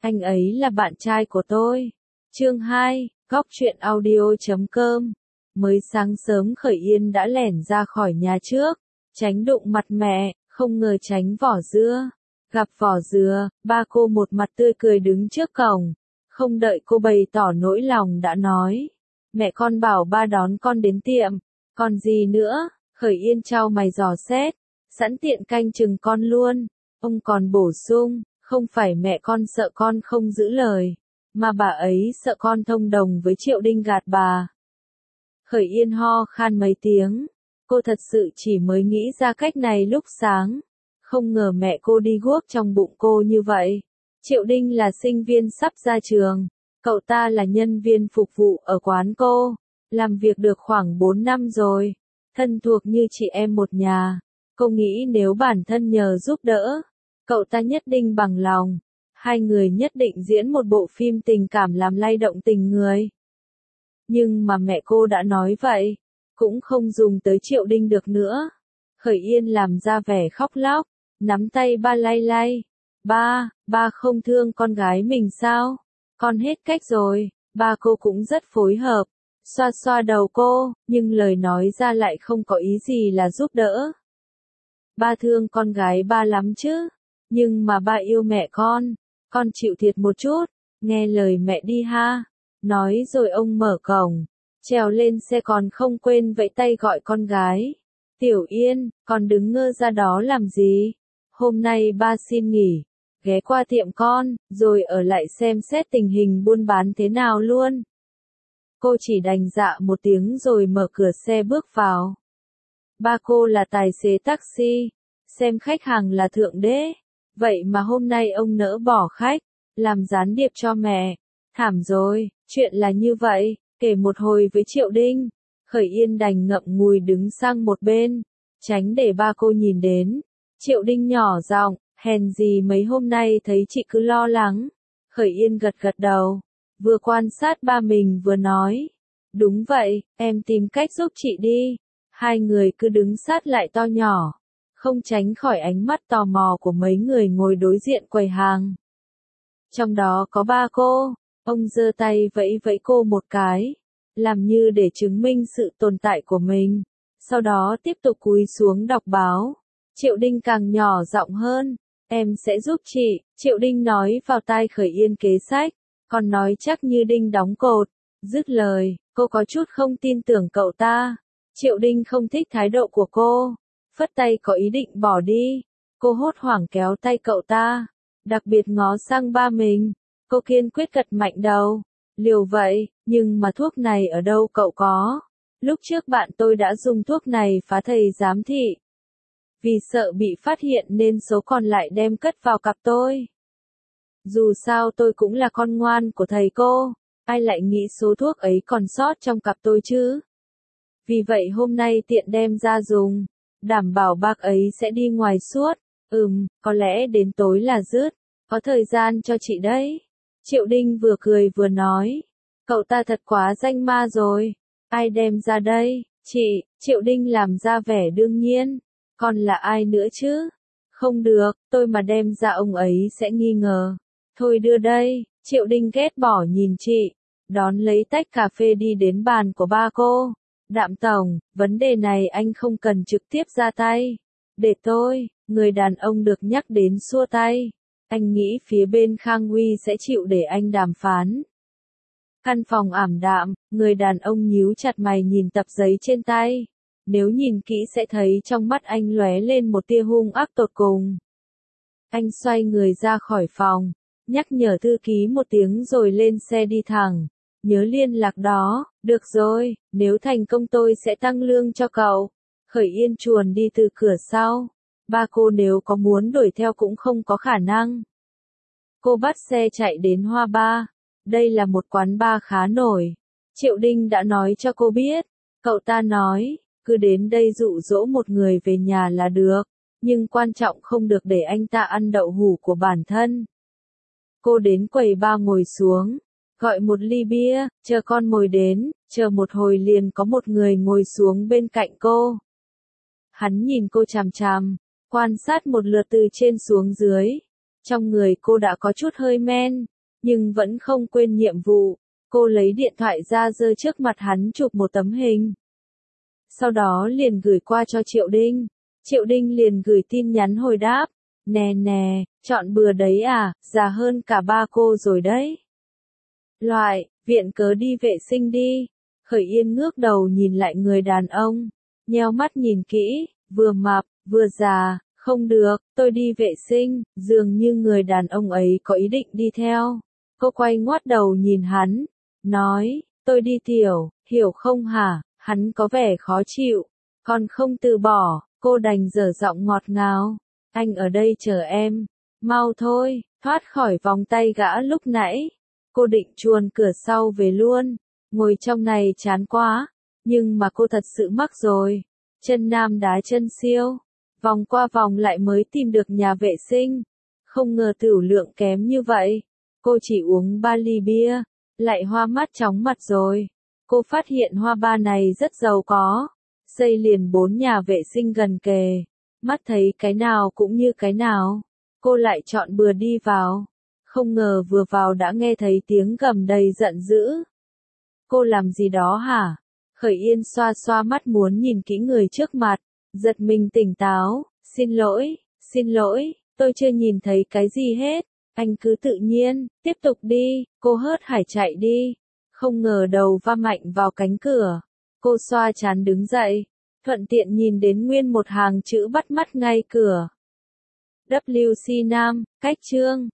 Anh ấy là bạn trai của tôi. Chương 2, Góc truyện audio.com. Mới sáng sớm Khởi Yên đã lẻn ra khỏi nhà trước, tránh đụng mặt mẹ, không ngờ tránh vỏ dưa. Gặp vỏ dừa, ba cô một mặt tươi cười đứng trước cổng, không đợi cô bày tỏ nỗi lòng đã nói. Mẹ con bảo ba đón con đến tiệm, còn gì nữa? Khởi Yên trao mày dò xét, sẵn tiện canh chừng con luôn. Ông còn bổ sung, không phải mẹ con sợ con không giữ lời, mà bà ấy sợ con thông đồng với Triệu Đinh gạt bà. Khởi Yên ho khan mấy tiếng, cô thật sự chỉ mới nghĩ ra cách này lúc sáng, không ngờ mẹ cô đi guốc trong bụng cô như vậy. Triệu Đinh là sinh viên sắp ra trường, cậu ta là nhân viên phục vụ ở quán cô, làm việc được khoảng 4 năm rồi, thân thuộc như chị em một nhà. Cô nghĩ nếu bản thân nhờ giúp đỡ, cậu ta nhất định bằng lòng, hai người nhất định diễn một bộ phim tình cảm làm lay động tình người. Nhưng mà mẹ cô đã nói vậy, cũng không dùng tới Triệu Đinh được nữa. Khởi Yên làm ra vẻ khóc lóc, nắm tay ba lay lay. Ba không thương con gái mình sao? Con hết cách rồi. Ba cô cũng rất phối hợp, xoa xoa đầu cô, nhưng lời nói ra lại không có ý gì là giúp đỡ. Ba thương con gái ba lắm chứ, nhưng mà ba yêu mẹ con chịu thiệt một chút, nghe lời mẹ đi ha. Nói rồi ông mở cổng, trèo lên xe còn không quên vẫy tay gọi con gái. Tiểu Yên, con đứng ngơ ra đó làm gì? Hôm nay ba xin nghỉ, ghé qua tiệm con, rồi ở lại xem xét tình hình buôn bán thế nào luôn. Cô chỉ đành dạ một tiếng rồi mở cửa xe bước vào. Ba cô là tài xế taxi, xem khách hàng là thượng đế, vậy mà hôm nay ông nỡ bỏ khách, làm gián điệp cho mẹ. Thảm rồi, chuyện là như vậy, kể một hồi với Triệu Đinh. Khởi Yên đành ngậm ngùi đứng sang một bên, tránh để ba cô nhìn đến. Triệu Đinh nhỏ giọng, hèn gì mấy hôm nay thấy chị cứ lo lắng. Khởi Yên gật gật đầu, vừa quan sát ba mình vừa nói. Đúng vậy, em tìm cách giúp chị đi. Hai người cứ đứng sát lại to nhỏ, không tránh khỏi ánh mắt tò mò của mấy người ngồi đối diện quầy hàng. Trong đó có ba cô, ông giơ tay vẫy vẫy cô một cái, làm như để chứng minh sự tồn tại của mình, sau đó tiếp tục cúi xuống đọc báo. Triệu Đinh càng nhỏ giọng hơn, em sẽ giúp chị, Triệu Đinh nói vào tai Khởi Yên kế sách, còn nói chắc như đinh đóng cột. Dứt lời, cô có chút không tin tưởng cậu ta. Triệu Đinh không thích thái độ của cô, phất tay có ý định bỏ đi. Cô hốt hoảng kéo tay cậu ta, đặc biệt ngó sang ba mình. Cô kiên quyết gật mạnh đầu. Liều vậy, nhưng mà thuốc này ở đâu cậu có? Lúc trước bạn tôi đã dùng thuốc này phá thầy giám thị. Vì sợ bị phát hiện nên số còn lại đem cất vào cặp tôi. Dù sao tôi cũng là con ngoan của thầy cô, ai lại nghĩ số thuốc ấy còn sót trong cặp tôi chứ? Vì vậy hôm nay tiện đem ra dùng, đảm bảo bác ấy sẽ đi ngoài suốt. Có lẽ đến tối là dứt, có thời gian cho chị đấy. Triệu Đinh vừa cười vừa nói, cậu ta thật quá danh ma rồi, ai đem ra đây? Chị, Triệu Đinh làm ra vẻ đương nhiên, còn là ai nữa chứ? Không được, tôi mà đem ra ông ấy sẽ nghi ngờ. Thôi đưa đây. Triệu Đinh ghét bỏ nhìn chị, đón lấy tách cà phê đi đến bàn của ba cô. Đạm tổng, vấn đề này anh không cần trực tiếp ra tay. Để tôi, người đàn ông được nhắc đến xua tay. Anh nghĩ phía bên Khang Uy sẽ chịu để anh đàm phán. Căn phòng ảm đạm, người đàn ông nhíu chặt mày nhìn tập giấy trên tay. Nếu nhìn kỹ sẽ thấy trong mắt anh lóe lên một tia hung ác tột cùng. Anh xoay người ra khỏi phòng, nhắc nhở thư ký một tiếng rồi lên xe đi thẳng. Nhớ liên lạc đó, được rồi, nếu thành công tôi sẽ tăng lương cho cậu. Khởi Yên chuồn đi từ cửa sau. Ba cô nếu có muốn đuổi theo cũng không có khả năng. Cô bắt xe chạy đến Hoa Ba. Đây là một quán bar khá nổi. Triệu Đinh đã nói cho cô biết. Cậu ta nói, cứ đến đây dụ dỗ một người về nhà là được, nhưng quan trọng không được để anh ta ăn đậu hũ của bản thân. Cô đến quầy bar ngồi xuống, gọi một ly bia, chờ con mồi đến, chờ một hồi liền có một người ngồi xuống bên cạnh cô. Hắn nhìn cô chằm chằm, quan sát một lượt từ trên xuống dưới. Trong người cô đã có chút hơi men, nhưng vẫn không quên nhiệm vụ. Cô lấy điện thoại ra giơ trước mặt hắn chụp một tấm hình. Sau đó liền gửi qua cho Triệu Đinh. Triệu Đinh liền gửi tin nhắn hồi đáp. Nè nè, chọn bừa đấy à, già hơn cả ba cô rồi đấy. Loại, viện cớ đi vệ sinh đi. Khởi Yên ngước đầu nhìn lại người đàn ông. Nheo mắt nhìn kỹ, vừa mập, vừa già, không được, tôi đi vệ sinh, dường như người đàn ông ấy có ý định đi theo. Cô quay ngoắt đầu nhìn hắn, nói, tôi đi tiểu, hiểu không hả, hắn có vẻ khó chịu, còn không từ bỏ, cô đành dở giọng ngọt ngào, anh ở đây chờ em, mau thôi, thoát khỏi vòng tay gã lúc nãy. Cô định chuồn cửa sau về luôn, ngồi trong này chán quá, nhưng mà cô thật sự mắc rồi, chân nam đá chân siêu, vòng qua vòng lại mới tìm được nhà vệ sinh, không ngờ tửu lượng kém như vậy, cô chỉ uống 3 ly bia, lại hoa mắt chóng mặt rồi. Cô phát hiện hoa ba này rất giàu có, xây liền 4 nhà vệ sinh gần kề, mắt thấy cái nào cũng như cái nào, cô lại chọn bừa đi vào, không ngờ vừa vào đã nghe thấy tiếng gầm đầy giận dữ. Cô làm gì đó hả? Khởi Yên xoa xoa mắt muốn nhìn kỹ người trước mặt, giật mình tỉnh táo, xin lỗi, tôi chưa nhìn thấy cái gì hết, anh cứ tự nhiên, tiếp tục đi, cô hớt hải chạy đi, không ngờ đầu va mạnh vào cánh cửa, cô xoa trán đứng dậy, thuận tiện nhìn đến nguyên một hàng chữ bắt mắt ngay cửa. WC Nam, cách chương